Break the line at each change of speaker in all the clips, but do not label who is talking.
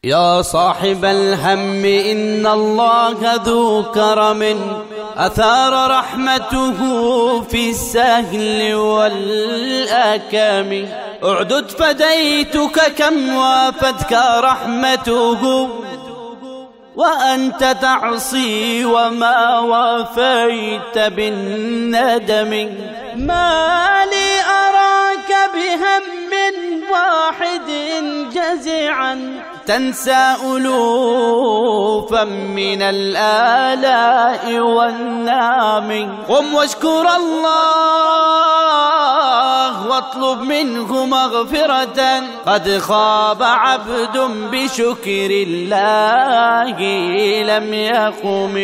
يا صاحب الهم إن الله ذو كرم، أثار رحمته في السهل والآكام. اعدد فديتك كم وافتك رحمته، وأنت تعصي وما وافيت بالندم. ما لي أراك بهم واحد جزعا، تنسى ألوفا من الآلاء والنعم. قم واشكر الله واطلب منه مغفرة، قد خاب عبد بشكر الله لم يقم.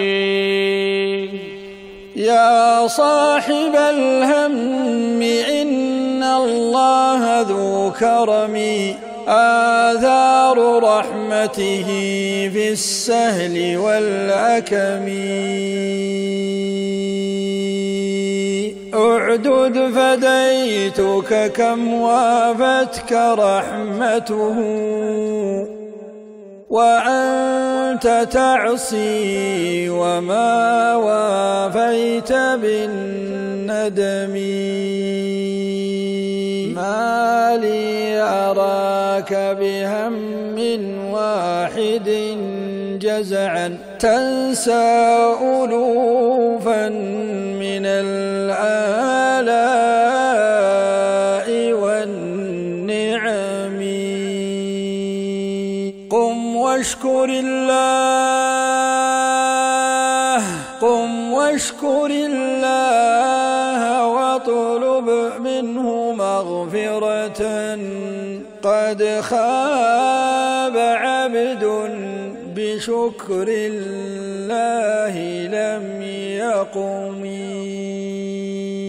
يا صاحب الهم إن الله ذو كرم، آثار رحمته في السهل والأكم. اعدد فديتك كم وافتك رحمته، وأنت تعصي وما وافيت بالندم. ما لي أراك بهم واحد جزعا، تنسى ألوفا من الآلاء والنعم. قم واشكر الله، قم واشكر الله واطلب منه مغفرة، قد خاب عبد بشكر الله لم يقم.